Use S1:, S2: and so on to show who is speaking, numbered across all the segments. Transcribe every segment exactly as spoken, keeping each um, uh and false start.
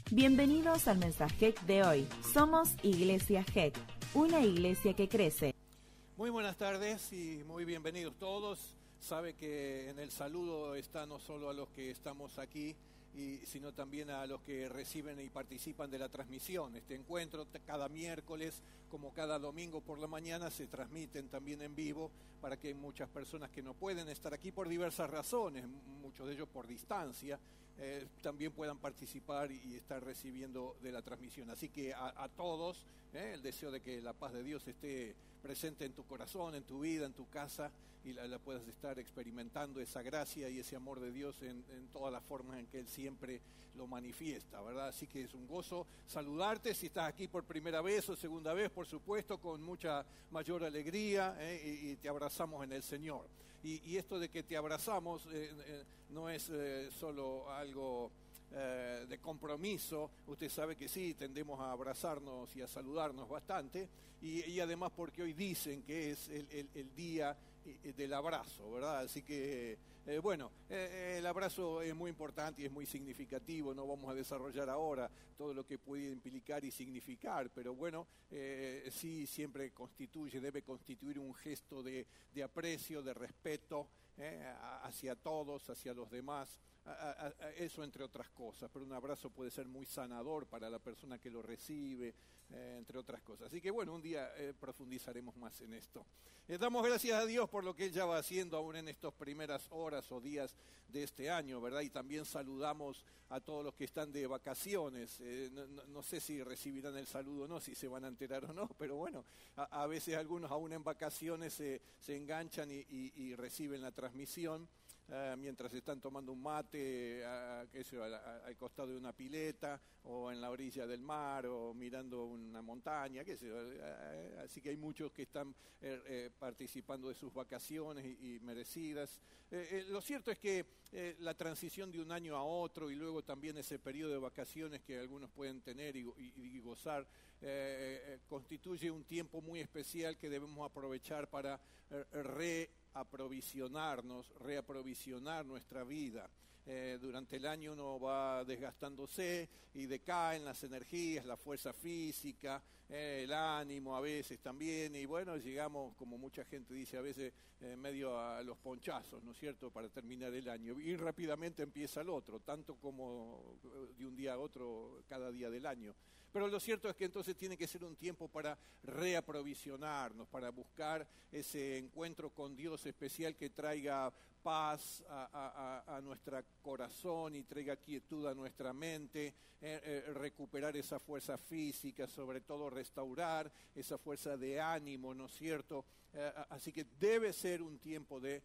S1: Bienvenidos al mensaje de hoy. Somos Iglesia G E C, una iglesia que crece.
S2: Muy buenas tardes y muy bienvenidos todos. Sabe que en el saludo está no solo a los que estamos aquí, y, sino también a los que reciben y participan de la transmisión. Este encuentro cada miércoles, como cada domingo por la mañana, se transmiten también en vivo para que muchas personas que no pueden estar aquí por diversas razones, muchos de ellos por distancia, eh, también puedan participar y estar recibiendo de la transmisión. Así que a, a todos, eh, el deseo de que la paz de Dios esté presente en tu corazón, en tu vida, en tu casa, y la, la puedas estar experimentando esa gracia y ese amor de Dios en, en todas las formas en que Él siempre lo manifiesta, ¿verdad? Así que es un gozo saludarte, si estás aquí por primera vez o segunda vez, por supuesto, con mucha mayor alegría, ¿eh? y, y te abrazamos en el Señor. Y, y esto de que te abrazamos eh, eh, no es eh, solo algo eh, de compromiso. Usted sabe que sí, tendemos a abrazarnos y a saludarnos bastante, y, y además porque hoy dicen que es el, el, el día del abrazo, ¿verdad? Así que, eh, bueno, eh, el abrazo es muy importante y es muy significativo. No vamos a desarrollar ahora todo lo que puede implicar y significar, pero bueno, eh, sí siempre constituye, debe constituir un gesto de, de aprecio, de respeto eh, hacia todos, hacia los demás. A, a, a eso entre otras cosas, pero un abrazo puede ser muy sanador para la persona que lo recibe, eh, entre otras cosas. Así que bueno, un día eh, profundizaremos más en esto. Eh, damos gracias a Dios por lo que Él ya va haciendo aún en estas primeras horas o días de este año, ¿verdad? Y también saludamos a todos los que están de vacaciones. Eh, no, no, no sé si recibirán el saludo o no, si se van a enterar o no, pero bueno, a, a veces algunos aún en vacaciones se, se enganchan y, y, y reciben la transmisión. Uh, mientras están tomando un mate uh, qué sé yo, al, al costado de una pileta o en la orilla del mar o mirando una montaña, qué sé yo. Uh, así que hay muchos que están eh, eh, participando de sus vacaciones y, y merecidas. Eh, eh, lo cierto es que eh, la transición de un año a otro y luego también ese periodo de vacaciones que algunos pueden tener y, y, y gozar eh, eh, constituye un tiempo muy especial que debemos aprovechar para eh, re aprovisionarnos, reaprovisionar nuestra vida. Eh, durante el año uno va desgastándose y decaen las energías, la fuerza física, eh, el ánimo a veces también, y bueno, llegamos, como mucha gente dice a veces, eh, medio a los ponchazos, ¿no es cierto?, para terminar el año, y rápidamente empieza el otro, tanto como de un día a otro cada día del año. Pero lo cierto es que entonces tiene que ser un tiempo para reaprovisionarnos, para buscar ese encuentro con Dios especial que traiga paz a, a, a nuestro corazón y traiga quietud a nuestra mente, eh, eh, recuperar esa fuerza física, sobre todo restaurar esa fuerza de ánimo, ¿no es cierto? Eh, así que debe ser un tiempo de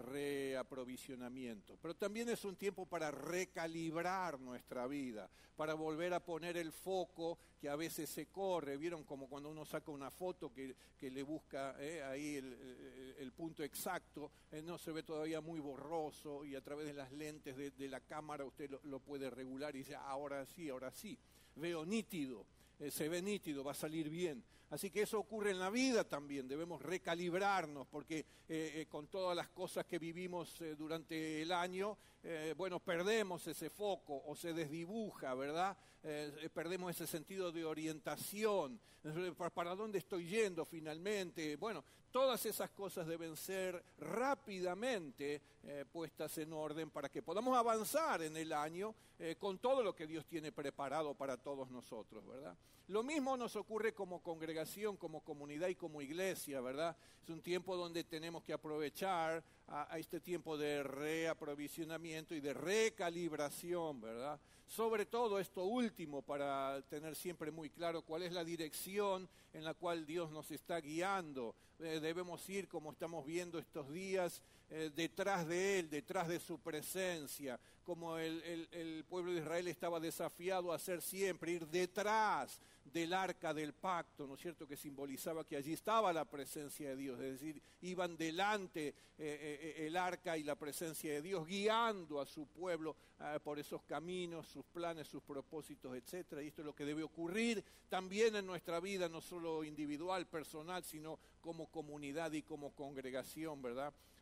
S2: reaprovisionamiento, pero también es un tiempo para recalibrar nuestra vida, para volver a poner el foco que a veces se corre. ¿Vieron como cuando uno saca una foto que, que le busca eh, ahí el, el, el punto exacto, eh, no se ve todavía muy borroso, y a través de las lentes de, de la cámara usted lo, lo puede regular y dice, ah, ahora sí, ahora sí, veo nítido, eh, se ve nítido, va a salir bien. Así que eso ocurre en la vida también, debemos recalibrarnos, porque eh, eh, con todas las cosas que vivimos eh, durante el año, eh, bueno, perdemos ese foco o se desdibuja, ¿verdad? Eh, perdemos ese sentido de orientación, ¿para dónde estoy yendo finalmente? Bueno, todas esas cosas deben ser rápidamente eh, puestas en orden para que podamos avanzar en el año eh, con todo lo que Dios tiene preparado para todos nosotros, ¿verdad? Lo mismo nos ocurre como congregación, como comunidad y como iglesia, ¿verdad? Es un tiempo donde tenemos que aprovechar a, a este tiempo de reaprovisionamiento y de recalibración, ¿verdad? Sobre todo esto último, para tener siempre muy claro cuál es la dirección en la cual Dios nos está guiando. Eh, debemos ir, como estamos viendo estos días, eh, detrás de Él, detrás de su presencia, como el, el, el pueblo de Israel estaba desafiado a hacer siempre, ir detrás del arca del pacto, ¿no es cierto?, que simbolizaba que allí estaba la presencia de Dios, es decir, iban delante eh, eh, el arca y la presencia de Dios, guiando a su pueblo eh, por esos caminos, sus planes, sus propósitos, etcétera. Y esto es lo que debe ocurrir también en nuestra vida, no solo individual, personal, sino como comunidad y como congregación, ¿verdad?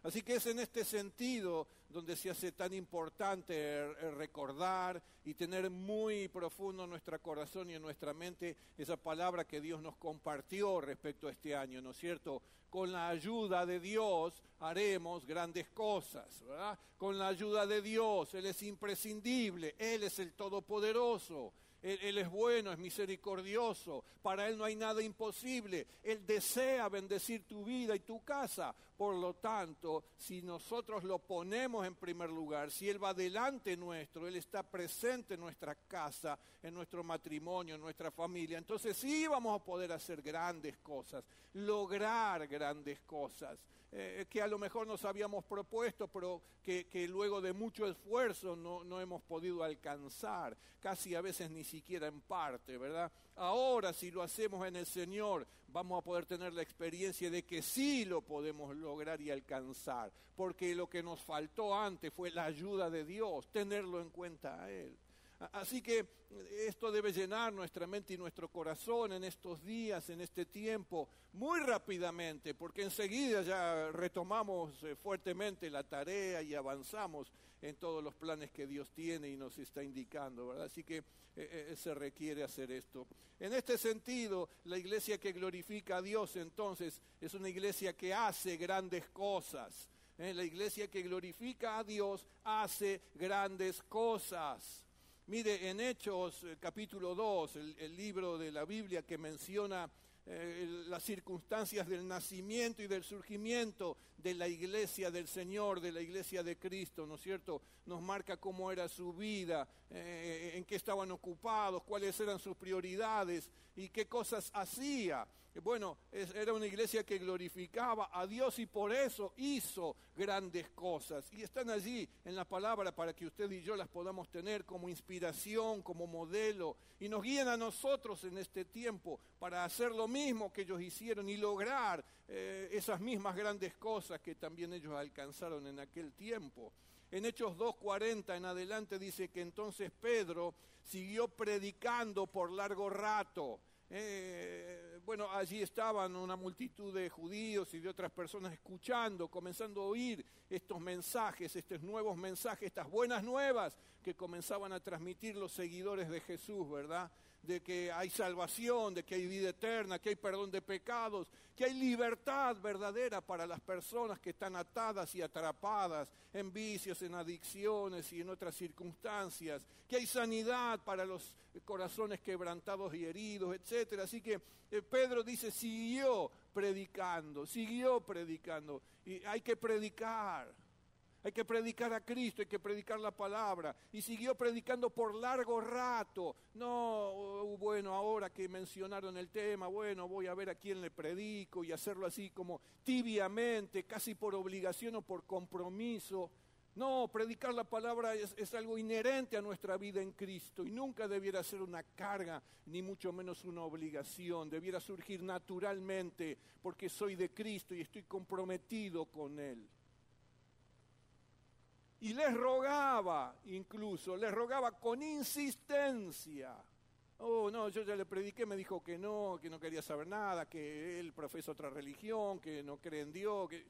S2: Así que es en este sentido donde se hace tan importante recordar y tener muy profundo en nuestro corazón y en nuestra mente esa palabra que Dios nos compartió respecto a este año, ¿no es cierto? Con la ayuda de Dios haremos grandes cosas, ¿verdad? Con la ayuda de Dios, Él es imprescindible, Él es el Todopoderoso. Él, Él es bueno, es misericordioso, para Él no hay nada imposible. Él desea bendecir tu vida y tu casa. Por lo tanto, si nosotros lo ponemos en primer lugar, si Él va delante nuestro, Él está presente en nuestra casa, en nuestro matrimonio, en nuestra familia, entonces sí vamos a poder hacer grandes cosas, lograr grandes cosas. Eh, que a lo mejor nos habíamos propuesto, pero que, que luego de mucho esfuerzo no, no hemos podido alcanzar, casi a veces ni siquiera en parte, ¿verdad? Ahora, si lo hacemos en el Señor, vamos a poder tener la experiencia de que sí lo podemos lograr y alcanzar, porque lo que nos faltó antes fue la ayuda de Dios, tenerlo en cuenta a Él. Así que esto debe llenar nuestra mente y nuestro corazón en estos días, en este tiempo, muy rápidamente, porque enseguida ya retomamos fuertemente la tarea y avanzamos en todos los planes que Dios tiene y nos está indicando, ¿verdad? Así que eh, se requiere hacer esto. En este sentido, la iglesia que glorifica a Dios entonces es una iglesia que hace grandes cosas. ¿eh? La iglesia que glorifica a Dios hace grandes cosas. Mire, en Hechos eh, capítulo dos, el, el libro de la Biblia que menciona eh, las circunstancias del nacimiento y del surgimiento de la iglesia del Señor, de la iglesia de Cristo, ¿no es cierto? Nos marca cómo era su vida, eh, en qué estaban ocupados, cuáles eran sus prioridades y qué cosas hacía. Bueno, es, era una iglesia que glorificaba a Dios y por eso hizo grandes cosas. Y están allí en la palabra para que usted y yo las podamos tener como inspiración, como modelo. Y nos guíen a nosotros en este tiempo para hacer lo mismo que ellos hicieron y lograr eh, esas mismas grandes cosas que también ellos alcanzaron en aquel tiempo. En Hechos dos cuarenta en adelante dice que entonces Pedro siguió predicando por largo rato. Eh, bueno, allí estaban una multitud de judíos y de otras personas escuchando, comenzando a oír estos mensajes, estos nuevos mensajes, estas buenas nuevas que comenzaban a transmitir los seguidores de Jesús, ¿verdad? De que hay salvación, de que hay vida eterna, que hay perdón de pecados, que hay libertad verdadera para las personas que están atadas y atrapadas en vicios, en adicciones y en otras circunstancias, que hay sanidad para los corazones quebrantados y heridos, etcétera. Así que eh, Pedro dice, siguió predicando, siguió predicando, y hay que predicar. Hay que predicar a Cristo, hay que predicar la palabra. Y siguió predicando por largo rato. No, bueno, ahora que mencionaron el tema, bueno, voy a ver a quién le predico y hacerlo así como tibiamente, casi por obligación o por compromiso. No, predicar la palabra es, es algo inherente a nuestra vida en Cristo y nunca debiera ser una carga, ni mucho menos una obligación. Debiera surgir naturalmente porque soy de Cristo y estoy comprometido con Él. Y les rogaba, incluso, les rogaba con insistencia. Oh, no, yo ya le prediqué, me dijo que no, que no quería saber nada, que él profesa otra religión, que no cree en Dios. Que...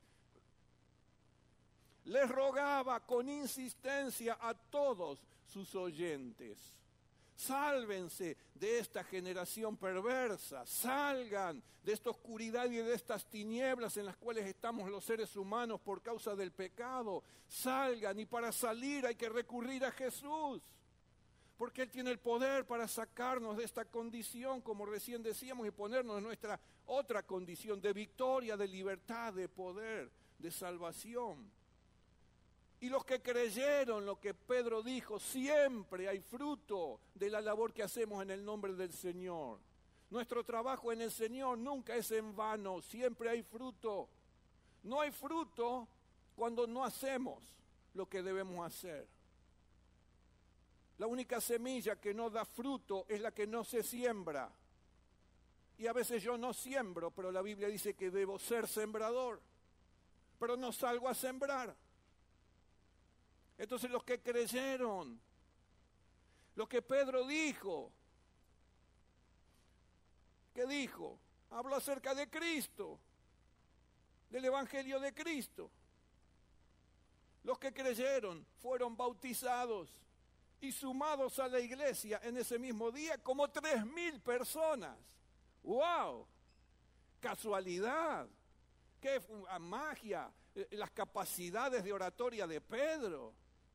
S2: Les rogaba con insistencia a todos sus oyentes. Sálvense de esta generación perversa, salgan de esta oscuridad y de estas tinieblas en las cuales estamos los seres humanos por causa del pecado. Salgan, y para salir hay que recurrir a Jesús, porque Él tiene el poder para sacarnos de esta condición, como recién decíamos, y ponernos en nuestra otra condición de victoria, de libertad, de poder, de salvación. Y los que creyeron lo que Pedro dijo, siempre hay fruto de la labor que hacemos en el nombre del Señor. Nuestro trabajo en el Señor nunca es en vano, siempre hay fruto. No hay fruto cuando no hacemos lo que debemos hacer. La única semilla que no da fruto es la que no se siembra. Y a veces yo no siembro, pero la Biblia dice que debo ser sembrador, pero no salgo a sembrar. Entonces los que creyeron, lo que Pedro dijo, ¿qué dijo? Habló acerca de Cristo, del Evangelio de Cristo. Los que creyeron fueron bautizados y sumados a la iglesia en ese mismo día como tres mil personas. ¡Wow! Casualidad. ¡Qué magia! Las capacidades de oratoria de Pedro.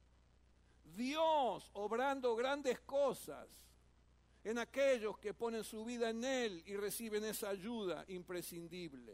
S2: Dios obrando grandes cosas en aquellos que ponen su vida en Él y reciben esa ayuda imprescindible.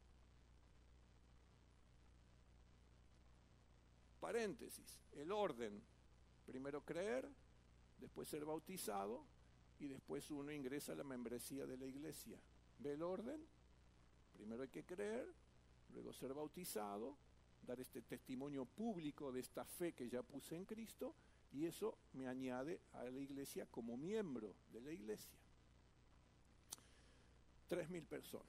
S2: Paréntesis, el orden. Primero creer, después ser bautizado y después uno ingresa a la membresía de la iglesia. ¿Ve el orden? Primero hay que creer, luego ser bautizado, dar este testimonio público de esta fe que ya puse en Cristo, y eso me añade a la iglesia como miembro de la iglesia. Tres mil personas.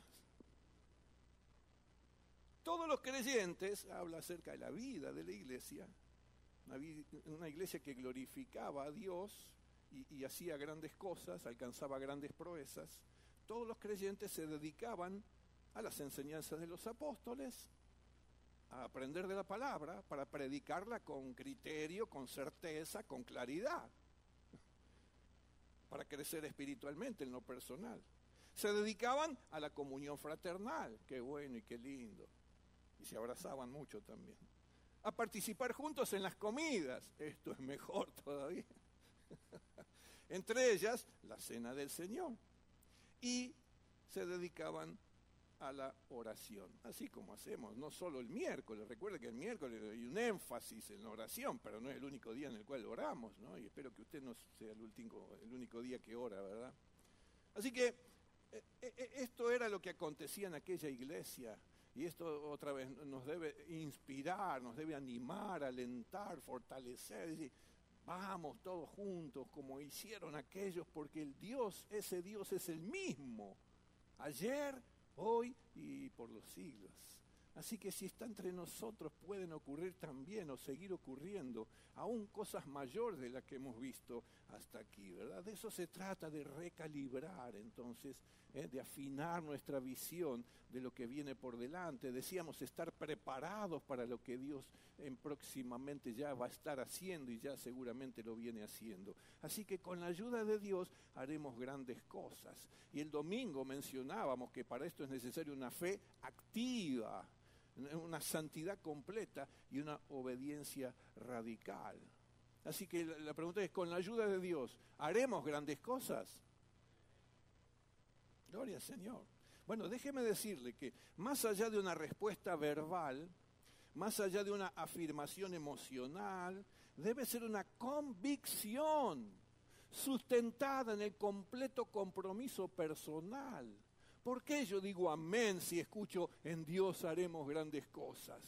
S2: Todos los creyentes, habla acerca de la vida de la iglesia, una, una iglesia que glorificaba a Dios y, y hacía grandes cosas, alcanzaba grandes proezas. Todos los creyentes se dedicaban a las enseñanzas de los apóstoles, a aprender de la palabra para predicarla con criterio, con certeza, con claridad, para crecer espiritualmente en lo personal. Se dedicaban a la comunión fraternal, qué bueno y qué lindo, y se abrazaban mucho también. A participar juntos en las comidas, esto es mejor todavía. Entre ellas, la cena del Señor. Y se dedicaban a la oración, así como hacemos, no solo el miércoles. Recuerde que el miércoles hay un énfasis en la oración, pero no es el único día en el cual oramos, ¿no? Y espero que usted no sea el último, el único día que ora, ¿verdad? Así que eh, eh, esto era lo que acontecía en aquella iglesia, y esto otra vez nos debe inspirar, nos debe animar, alentar, fortalecer, decir, vamos todos juntos como hicieron aquellos, porque el Dios, ese Dios es el mismo, ayer, hoy y por los siglos. Así que si está entre nosotros pueden ocurrir también o seguir ocurriendo aún cosas mayores de las que hemos visto hasta aquí, ¿verdad? De eso se trata, de recalibrar entonces, ¿eh? de afinar nuestra visión de lo que viene por delante. Decíamos estar preparados para lo que Dios en próximamente ya va a estar haciendo y ya seguramente lo viene haciendo. Así que con la ayuda de Dios haremos grandes cosas. Y el domingo mencionábamos que para esto es necesaria una fe activa, una santidad completa y una obediencia radical. Así que la pregunta es, con la ayuda de Dios, ¿haremos grandes cosas? Gloria al Señor. Bueno, déjeme decirle que más allá de una respuesta verbal, más allá de una afirmación emocional, debe ser una convicción sustentada en el completo compromiso personal. ¿Por qué yo digo amén si escucho en Dios haremos grandes cosas?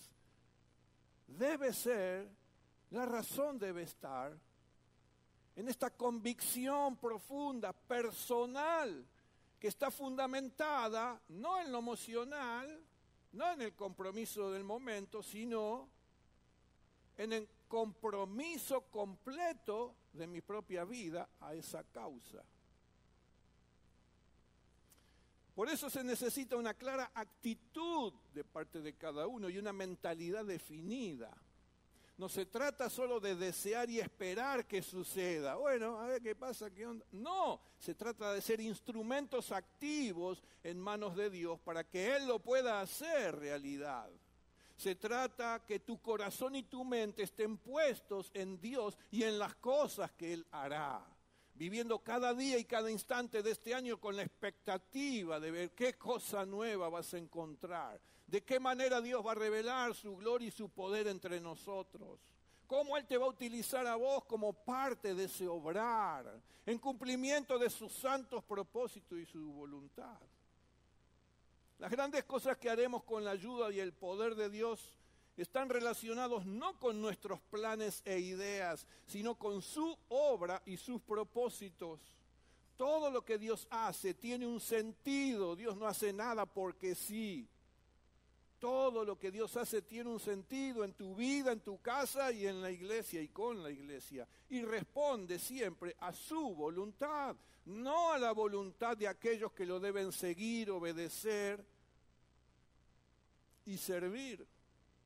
S2: Debe ser, la razón debe estar en esta convicción profunda, personal, que está fundamentada no en lo emocional, no en el compromiso del momento, sino en el compromiso completo de mi propia vida a esa causa. Por eso se necesita una clara actitud de parte de cada uno y una mentalidad definida. No se trata solo de desear y esperar que suceda. Bueno, a ver qué pasa, qué onda. No, se trata de ser instrumentos activos en manos de Dios para que Él lo pueda hacer realidad. Se trata que tu corazón y tu mente estén puestos en Dios y en las cosas que Él hará. Viviendo cada día y cada instante de este año con la expectativa de ver qué cosa nueva vas a encontrar, de qué manera Dios va a revelar su gloria y su poder entre nosotros, cómo Él te va a utilizar a vos como parte de ese obrar, en cumplimiento de sus santos propósitos y su voluntad. Las grandes cosas que haremos con la ayuda y el poder de Dios están relacionados no con nuestros planes e ideas, sino con su obra y sus propósitos. Todo lo que Dios hace tiene un sentido. Dios no hace nada porque sí. Todo lo que Dios hace tiene un sentido en tu vida, en tu casa y en la iglesia y con la iglesia. Y responde siempre a su voluntad, no a la voluntad de aquellos que lo deben seguir, obedecer y servir.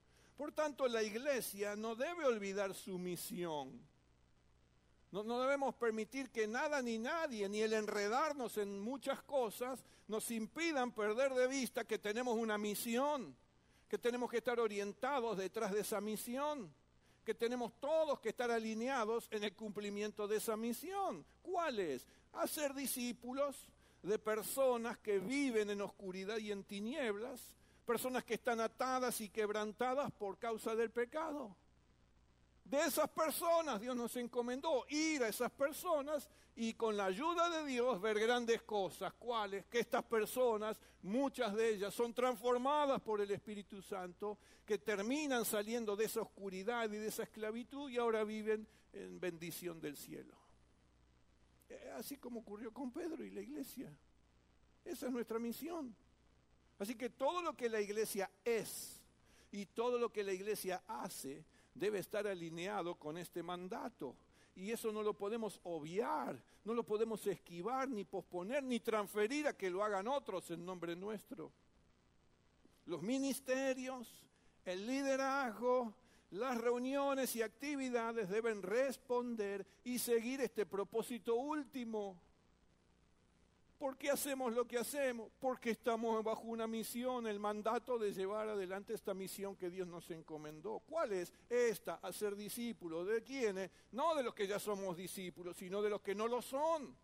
S2: Por tanto, la iglesia no debe olvidar su misión. No, no debemos permitir que nada ni nadie, ni el enredarnos en muchas cosas, nos impidan perder de vista que tenemos una misión, que tenemos que estar orientados detrás de esa misión, que tenemos todos que estar alineados en el cumplimiento de esa misión. ¿Cuál es? Hacer discípulos de personas que viven en oscuridad y en tinieblas, personas que están atadas y quebrantadas por causa del pecado. De esas personas Dios nos encomendó ir a esas personas y con la ayuda de Dios ver grandes cosas. ¿Cuáles? Que estas personas, muchas de ellas, son transformadas por el Espíritu Santo, que terminan saliendo de esa oscuridad y de esa esclavitud y ahora viven en bendición del cielo. Así como ocurrió con Pedro y la iglesia. Esa es nuestra misión. Así que todo lo que la iglesia es y todo lo que la iglesia hace debe estar alineado con este mandato. Y eso no lo podemos obviar, no lo podemos esquivar, ni posponer, ni transferir a que lo hagan otros en nombre nuestro. Los ministerios, el liderazgo, las reuniones y actividades deben responder y seguir este propósito último. ¿Por qué hacemos lo que hacemos? Porque estamos bajo una misión, el mandato de llevar adelante esta misión que Dios nos encomendó. ¿Cuál es esta? Hacer discípulos. ¿De quiénes? No de los que ya somos discípulos, sino de los que no lo son.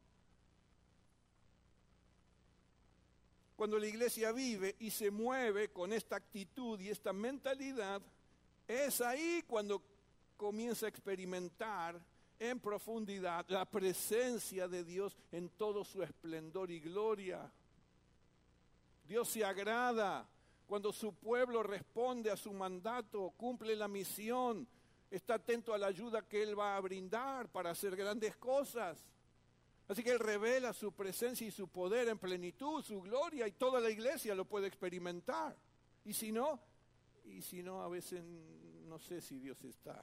S2: Cuando la iglesia vive y se mueve con esta actitud y esta mentalidad, es ahí cuando comienza a experimentar en profundidad la presencia de Dios en todo su esplendor y gloria. Dios se agrada cuando su pueblo responde a su mandato, cumple la misión, está atento a la ayuda que Él va a brindar para hacer grandes cosas. Así que Él revela su presencia y su poder en plenitud, su gloria, y toda la iglesia lo puede experimentar. Y si no, y si no, a veces no sé si Dios está.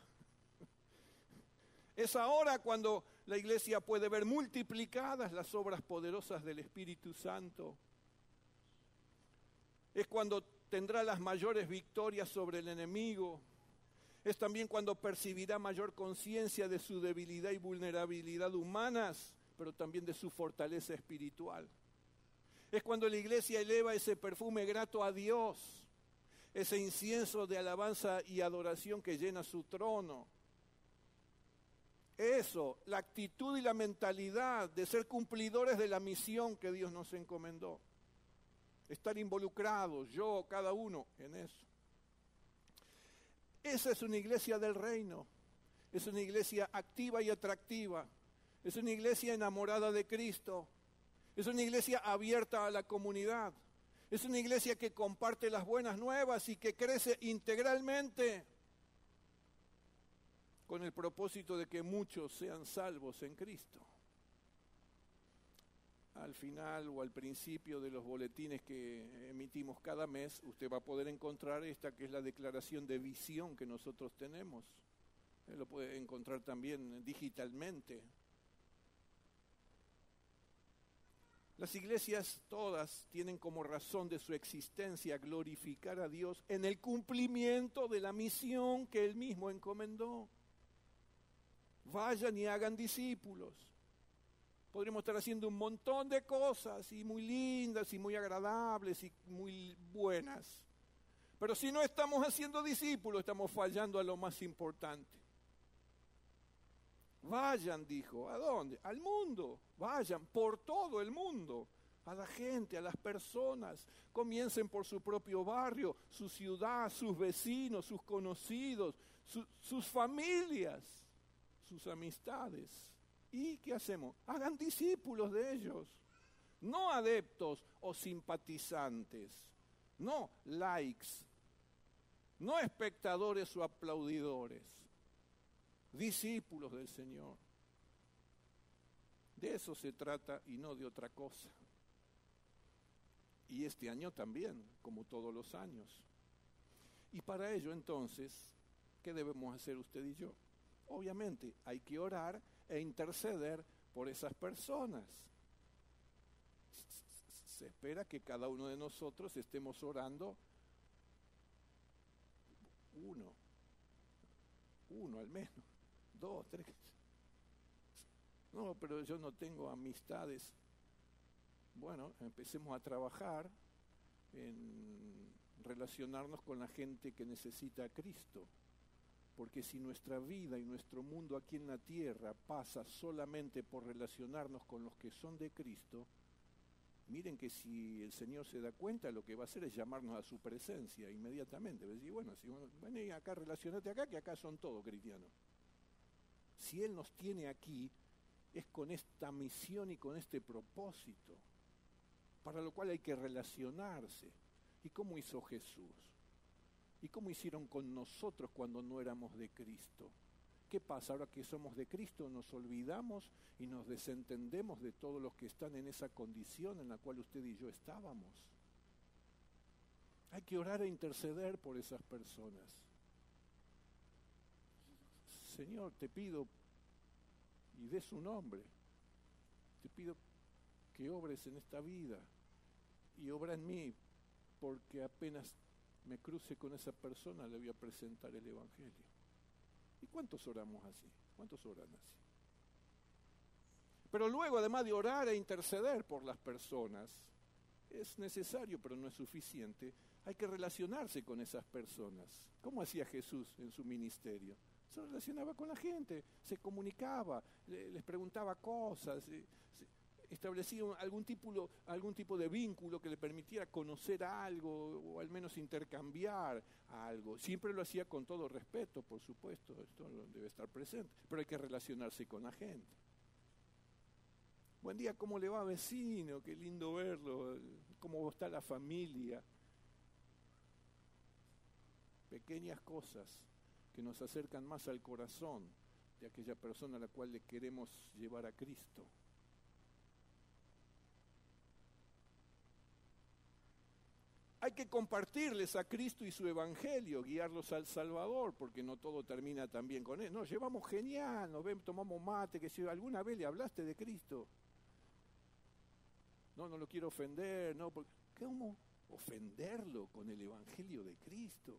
S2: Es ahora cuando la iglesia puede ver multiplicadas las obras poderosas del Espíritu Santo. Es cuando tendrá las mayores victorias sobre el enemigo. Es también cuando percibirá mayor conciencia de su debilidad y vulnerabilidad humanas, pero también de su fortaleza espiritual. Es cuando la iglesia eleva ese perfume grato a Dios, ese incienso de alabanza y adoración que llena su trono. Eso, la actitud y la mentalidad de ser cumplidores de la misión que Dios nos encomendó. Estar involucrados, yo, cada uno, en eso. Esa es una iglesia del reino. Es una iglesia activa y atractiva. Es una iglesia enamorada de Cristo. Es una iglesia abierta a la comunidad. Es una iglesia que comparte las buenas nuevas y que crece integralmente, con el propósito de que muchos sean salvos en Cristo. Al final o al principio de los boletines que emitimos cada mes, usted va a poder encontrar esta que es la declaración de visión que nosotros tenemos. Él lo puede encontrar también digitalmente. Las iglesias todas tienen como razón de su existencia glorificar a Dios en el cumplimiento de la misión que Él mismo encomendó. Vayan y hagan discípulos. Podríamos estar haciendo un montón de cosas y muy lindas y muy agradables y muy buenas. Pero si no estamos haciendo discípulos, estamos fallando a lo más importante. Vayan, dijo. ¿A dónde? Al mundo. Vayan por todo el mundo. A la gente, a las personas. Comiencen por su propio barrio, su ciudad, sus vecinos, sus conocidos, su, sus familias, sus amistades. ¿Y qué hacemos? Hagan discípulos de ellos. No adeptos o simpatizantes. No likes. No espectadores o aplaudidores. Discípulos del Señor. De eso se trata y no de otra cosa. Y este año también, como todos los años. Y para ello entonces, ¿qué debemos hacer usted y yo? Obviamente hay que orar e interceder por esas personas. Se espera que cada uno de nosotros estemos orando Uno. Uno al menos. Dos, tres. No, pero yo no tengo amistades. Bueno, empecemos a trabajar en relacionarnos con la gente que necesita a Cristo. Porque si nuestra vida y nuestro mundo aquí en la tierra pasa solamente por relacionarnos con los que son de Cristo, miren que si el Señor se da cuenta, lo que va a hacer es llamarnos a su presencia inmediatamente. Va a decir, bueno, si bueno, ven acá, relacionate acá, que acá son todos cristianos. Si Él nos tiene aquí, es con esta misión y con este propósito, para lo cual hay que relacionarse. ¿Y cómo hizo Jesús? ¿Y cómo hicieron con nosotros cuando no éramos de Cristo? ¿Qué pasa? Ahora que somos de Cristo nos olvidamos y nos desentendemos de todos los que están en esa condición en la cual usted y yo estábamos. Hay que orar e interceder por esas personas. Señor, te pido, y de su nombre, te pido que obres en esta vida y obra en mí, porque apenas me cruce con esa persona le voy a presentar el Evangelio. ¿Y cuántos oramos así? ¿Cuántos oran así? Pero luego, además de orar e interceder por las personas, es necesario, pero no es suficiente, hay que relacionarse con esas personas. ¿Cómo hacía Jesús en su ministerio? Se relacionaba con la gente, se comunicaba, les preguntaba cosas, establecía algún tipo, algún tipo de vínculo que le permitiera conocer algo o al menos intercambiar algo. Siempre lo hacía con todo respeto, por supuesto, esto debe estar presente, pero hay que relacionarse con la gente. Buen día, ¿cómo le va, vecino? Qué lindo verlo. ¿Cómo está la familia? Pequeñas cosas que nos acercan más al corazón de aquella persona a la cual le queremos llevar a Cristo. Hay que compartirles a Cristo y su Evangelio, guiarlos al Salvador, porque no todo termina tan bien con él. Nos llevamos genial, nos ven, tomamos mate, que si alguna vez le hablaste de Cristo. No, no lo quiero ofender, no, porque, ¿cómo ofenderlo con el Evangelio de Cristo?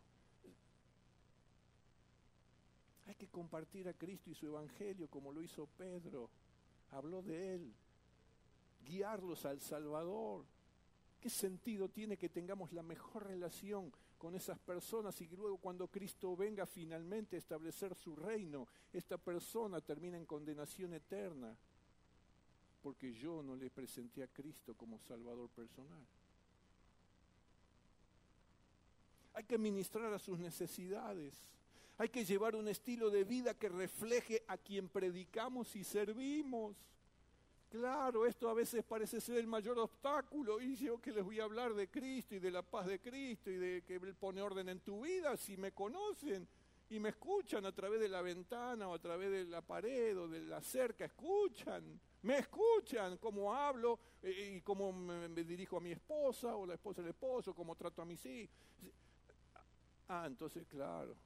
S2: Hay que compartir a Cristo y su Evangelio como lo hizo Pedro. Habló de él. Guiarlos al Salvador. ¿Qué sentido tiene que tengamos la mejor relación con esas personas y que luego cuando Cristo venga finalmente a establecer su reino, esta persona termina en condenación eterna? Porque yo no le presenté a Cristo como Salvador personal. Hay que ministrar a sus necesidades. Hay que llevar un estilo de vida que refleje a quien predicamos y servimos. Claro, esto a veces parece ser el mayor obstáculo. Y yo que les voy a hablar de Cristo y de la paz de Cristo y de que Él pone orden en tu vida, si me conocen y me escuchan a través de la ventana o a través de la pared o de la cerca, escuchan, me escuchan cómo hablo eh, y cómo me, me dirijo a mi esposa o la esposa al esposo, cómo trato a mis hijos. Ah, entonces claro,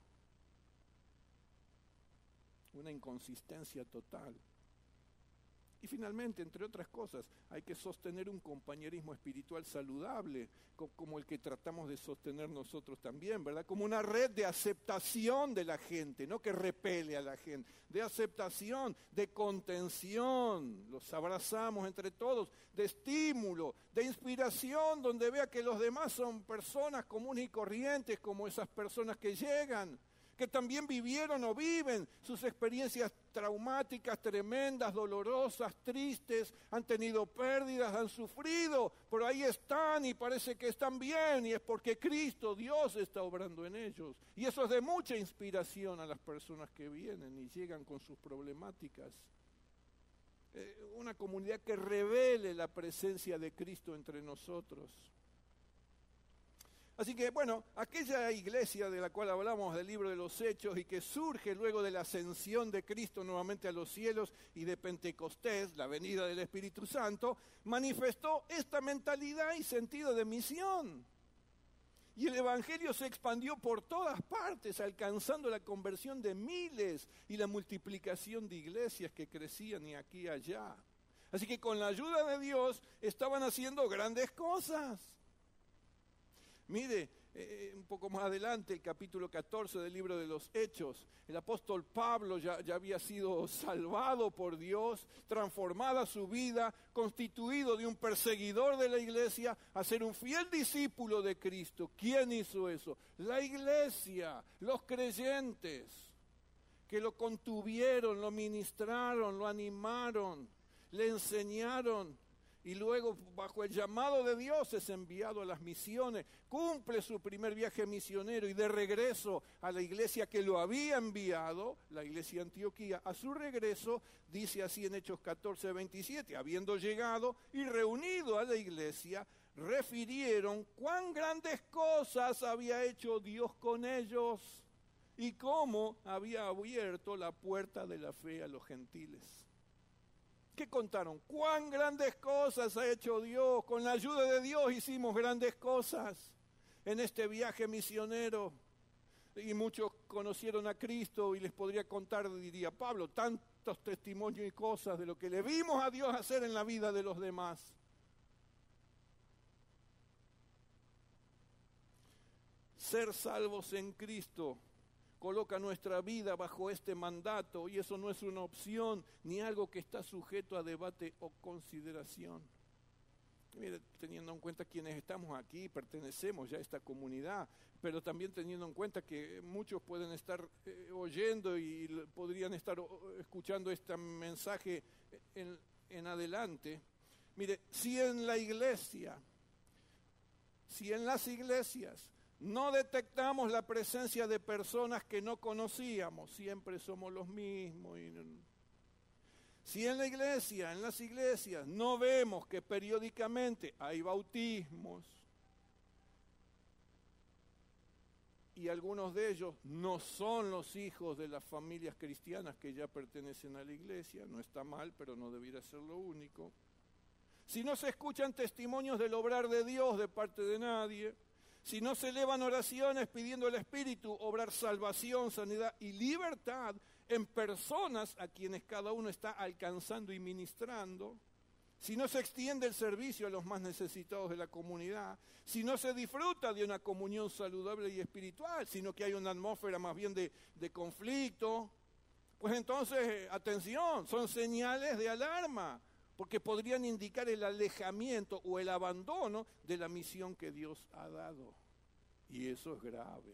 S2: una inconsistencia total. Y finalmente, entre otras cosas, hay que sostener un compañerismo espiritual saludable, como el que tratamos de sostener nosotros también, ¿verdad? Como una red de aceptación de la gente, no que repele a la gente, de aceptación, de contención, los abrazamos entre todos, de estímulo, de inspiración, donde vea que los demás son personas comunes y corrientes, como esas personas que llegan, que también vivieron o viven sus experiencias traumáticas, tremendas, dolorosas, tristes, han tenido pérdidas, han sufrido, pero ahí están y parece que están bien, y es porque Cristo, Dios, está obrando en ellos. Y eso es de mucha inspiración a las personas que vienen y llegan con sus problemáticas. Eh, una comunidad que revele la presencia de Cristo entre nosotros. Así que, bueno, aquella iglesia de la cual hablamos del libro de los Hechos y que surge luego de la ascensión de Cristo nuevamente a los cielos y de Pentecostés, la venida del Espíritu Santo, manifestó esta mentalidad y sentido de misión. Y el Evangelio se expandió por todas partes, alcanzando la conversión de miles y la multiplicación de iglesias que crecían y aquí y allá. Así que con la ayuda de Dios estaban haciendo grandes cosas. Mire, eh, un poco más adelante, el capítulo catorce del libro de los Hechos, el apóstol Pablo ya, ya había sido salvado por Dios, transformada su vida, constituido de un perseguidor de la iglesia a ser un fiel discípulo de Cristo. ¿Quién hizo eso? La iglesia, los creyentes, que lo contuvieron, lo ministraron, lo animaron, le enseñaron. Y luego, bajo el llamado de Dios, es enviado a las misiones, cumple su primer viaje misionero y de regreso a la iglesia que lo había enviado, la iglesia de Antioquía, a su regreso, dice así en Hechos catorce, veintisiete, habiendo llegado y reunido a la iglesia, refirieron cuán grandes cosas había hecho Dios con ellos y cómo había abierto la puerta de la fe a los gentiles. ¿Qué contaron? ¡Cuán grandes cosas ha hecho Dios! Con la ayuda de Dios hicimos grandes cosas en este viaje misionero. Y muchos conocieron a Cristo y les podría contar, diría Pablo, tantos testimonios y cosas de lo que le vimos a Dios hacer en la vida de los demás. Ser salvos en Cristo coloca nuestra vida bajo este mandato y eso no es una opción ni algo que está sujeto a debate o consideración. Mire, teniendo en cuenta quienes estamos aquí, pertenecemos ya a esta comunidad, pero también teniendo en cuenta que muchos pueden estar eh, oyendo y podrían estar escuchando este mensaje en, en adelante. Mire, si en la iglesia, si en las iglesias no detectamos la presencia de personas que no conocíamos, siempre somos los mismos. Y si en la iglesia, en las iglesias, no vemos que periódicamente hay bautismos y algunos de ellos no son los hijos de las familias cristianas que ya pertenecen a la iglesia, no está mal, pero no debiera ser lo único. Si no se escuchan testimonios del obrar de Dios de parte de nadie, si no se elevan oraciones pidiendo al Espíritu obrar salvación, sanidad y libertad en personas a quienes cada uno está alcanzando y ministrando, si no se extiende el servicio a los más necesitados de la comunidad, si no se disfruta de una comunión saludable y espiritual, sino que hay una atmósfera más bien de, de conflicto, pues entonces, atención, son señales de alarma, porque podrían indicar el alejamiento o el abandono de la misión que Dios ha dado. Y eso es grave.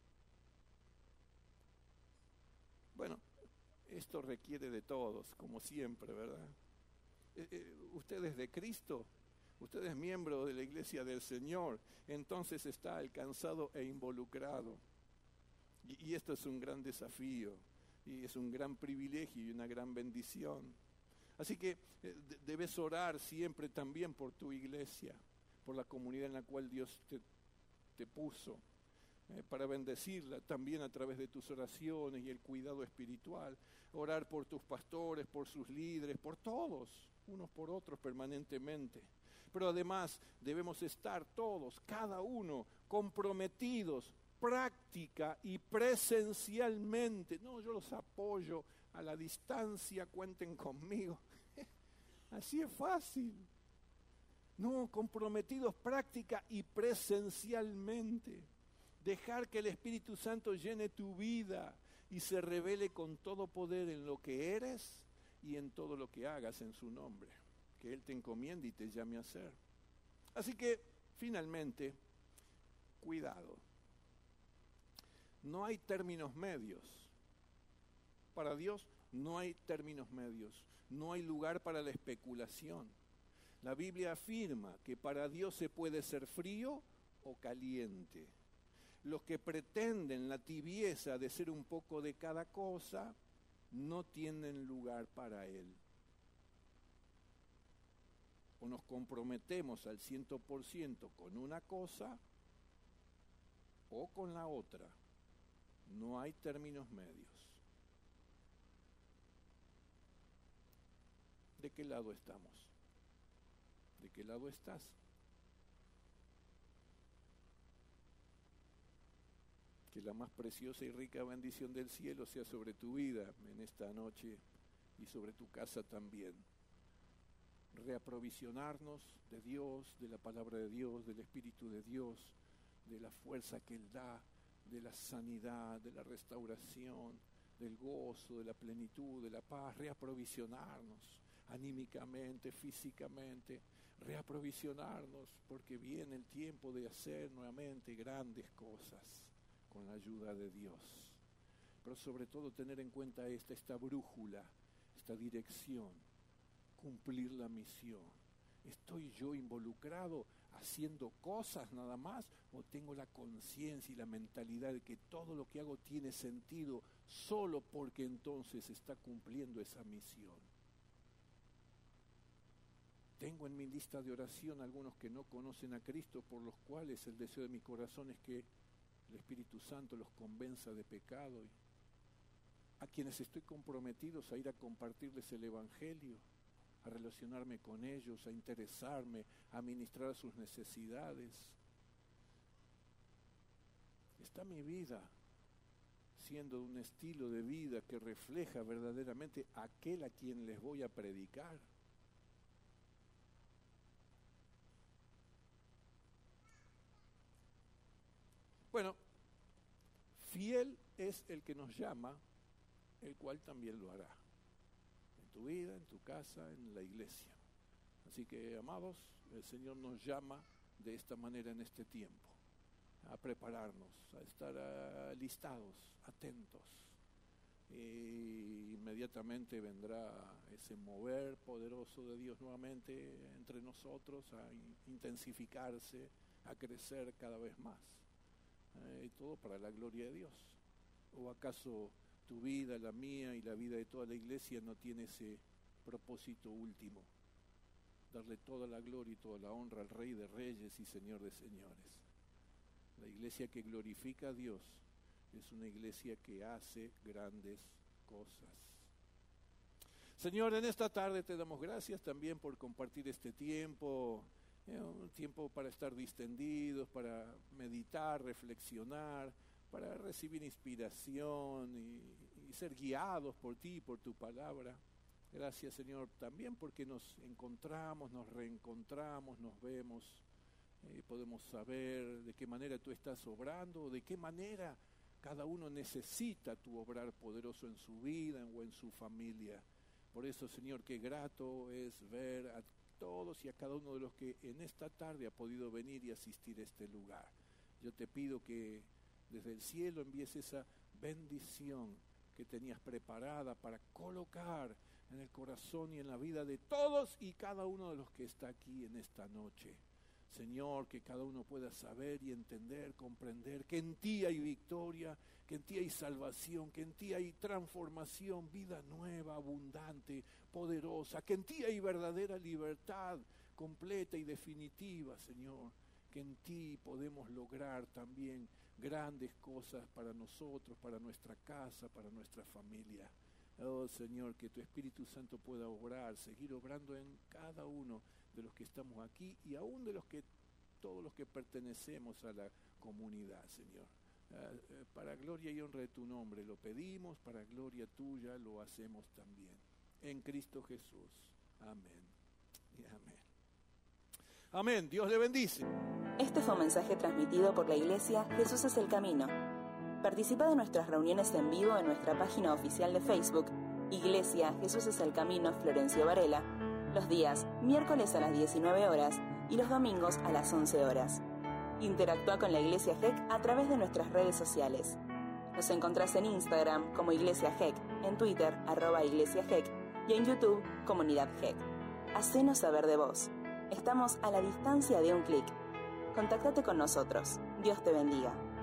S2: Bueno, esto requiere de todos, como siempre, ¿verdad? Eh, eh, usted es de Cristo, usted es miembro de la Iglesia del Señor, entonces está alcanzado e involucrado. Y, y esto es un gran desafío, y es un gran privilegio y una gran bendición. Así que eh, debes orar siempre también por tu iglesia, por la comunidad en la cual Dios te, te puso, eh, para bendecirla también a través de tus oraciones y el cuidado espiritual. Orar por tus pastores, por sus líderes, por todos, unos por otros permanentemente. Pero además debemos estar todos, cada uno, comprometidos, práctica y presencialmente. No, yo los apoyo a la distancia, cuenten conmigo. Así es fácil. No, comprometidos práctica y presencialmente. Dejar que el Espíritu Santo llene tu vida y se revele con todo poder en lo que eres y en todo lo que hagas en su nombre. Que Él te encomiende y te llame a hacer. Así que, finalmente, cuidado. No hay términos medios. Para Dios no hay términos medios, no hay lugar para la especulación. La Biblia afirma que para Dios se puede ser frío o caliente. Los que pretenden la tibieza de ser un poco de cada cosa, no tienen lugar para Él. O nos comprometemos al ciento por ciento con una cosa o con la otra. No hay términos medios. ¿De qué lado estamos? ¿De qué lado estás? Que la más preciosa y rica bendición del cielo sea sobre tu vida en esta noche y sobre tu casa también. Reaprovisionarnos de Dios, de la palabra de Dios, del Espíritu de Dios, de la fuerza que Él da, de la sanidad, de la restauración, del gozo, de la plenitud, de la paz, reaprovisionarnos anímicamente, físicamente, reaprovisionarnos, porque viene el tiempo de hacer nuevamente grandes cosas con la ayuda de Dios. Pero sobre todo tener en cuenta esta, esta brújula, esta dirección, cumplir la misión. ¿Estoy yo involucrado haciendo cosas nada más o tengo la conciencia y la mentalidad de que todo lo que hago tiene sentido solo porque entonces está cumpliendo esa misión? Tengo en mi lista de oración algunos que no conocen a Cristo, por los cuales el deseo de mi corazón es que el Espíritu Santo los convenza de pecado, y a quienes estoy comprometidos a ir a compartirles el Evangelio, a relacionarme con ellos, a interesarme, a ministrar sus necesidades. ¿Está mi vida siendo un estilo de vida que refleja verdaderamente a aquel a quien les voy a predicar? Bueno, fiel es el que nos llama, el cual también lo hará. En tu vida, en tu casa, en la iglesia. Así que, amados, el Señor nos llama de esta manera en este tiempo, a prepararnos, a estar alistados, atentos. Y inmediatamente vendrá ese mover poderoso de Dios nuevamente entre nosotros, a intensificarse, a crecer cada vez más. Eh, y todo para la gloria de Dios. ¿O acaso tu vida, la mía y la vida de toda la iglesia no tiene ese propósito último? Darle toda la gloria y toda la honra al Rey de Reyes y Señor de Señores. La iglesia que glorifica a Dios es una iglesia que hace grandes cosas. Señor, en esta tarde te damos gracias también por compartir este tiempo, eh, un tiempo para estar distendidos, para meditar, reflexionar, para recibir inspiración y, y ser guiados por ti, por tu palabra. Gracias, Señor, también porque nos encontramos, nos reencontramos, nos vemos, eh, podemos saber de qué manera tú estás obrando, de qué manera cada uno necesita tu obrar poderoso en su vida o en su familia. Por eso, Señor, qué grato es ver a todos y a cada uno de los que en esta tarde ha podido venir y asistir a este lugar. Yo te pido que desde el cielo envíes esa bendición que tenías preparada para colocar en el corazón y en la vida de todos y cada uno de los que está aquí en esta noche. Señor, que cada uno pueda saber y entender, comprender que en ti hay victoria, que en ti hay salvación, que en ti hay transformación, vida nueva, abundante, poderosa, que en ti hay verdadera libertad completa y definitiva, Señor, que en ti podemos lograr también grandes cosas para nosotros, para nuestra casa, para nuestra familia. Oh, Señor, que tu Espíritu Santo pueda obrar, seguir obrando en cada uno de los que estamos aquí y aún de los que, todos los que pertenecemos a la comunidad, Señor. Uh, para gloria y honra de tu nombre lo pedimos, para gloria tuya lo hacemos también. En Cristo Jesús. Amén y amén. Amén. Dios le bendice.
S1: Este fue un mensaje transmitido por la Iglesia Jesús es el Camino. Participa de nuestras reuniones en vivo en nuestra página oficial de Facebook, Iglesia Jesús es el Camino Florencio Varela, los días miércoles a las diecinueve horas y los domingos a las once horas. Interactúa con la Iglesia G E C a través de nuestras redes sociales. Nos encontrás en Instagram como Iglesia G E C, en Twitter, arroba Iglesia G E C, y en YouTube, Comunidad G E C. Hacenos saber de vos. Estamos a la distancia de un clic. Contáctate con nosotros. Dios te bendiga.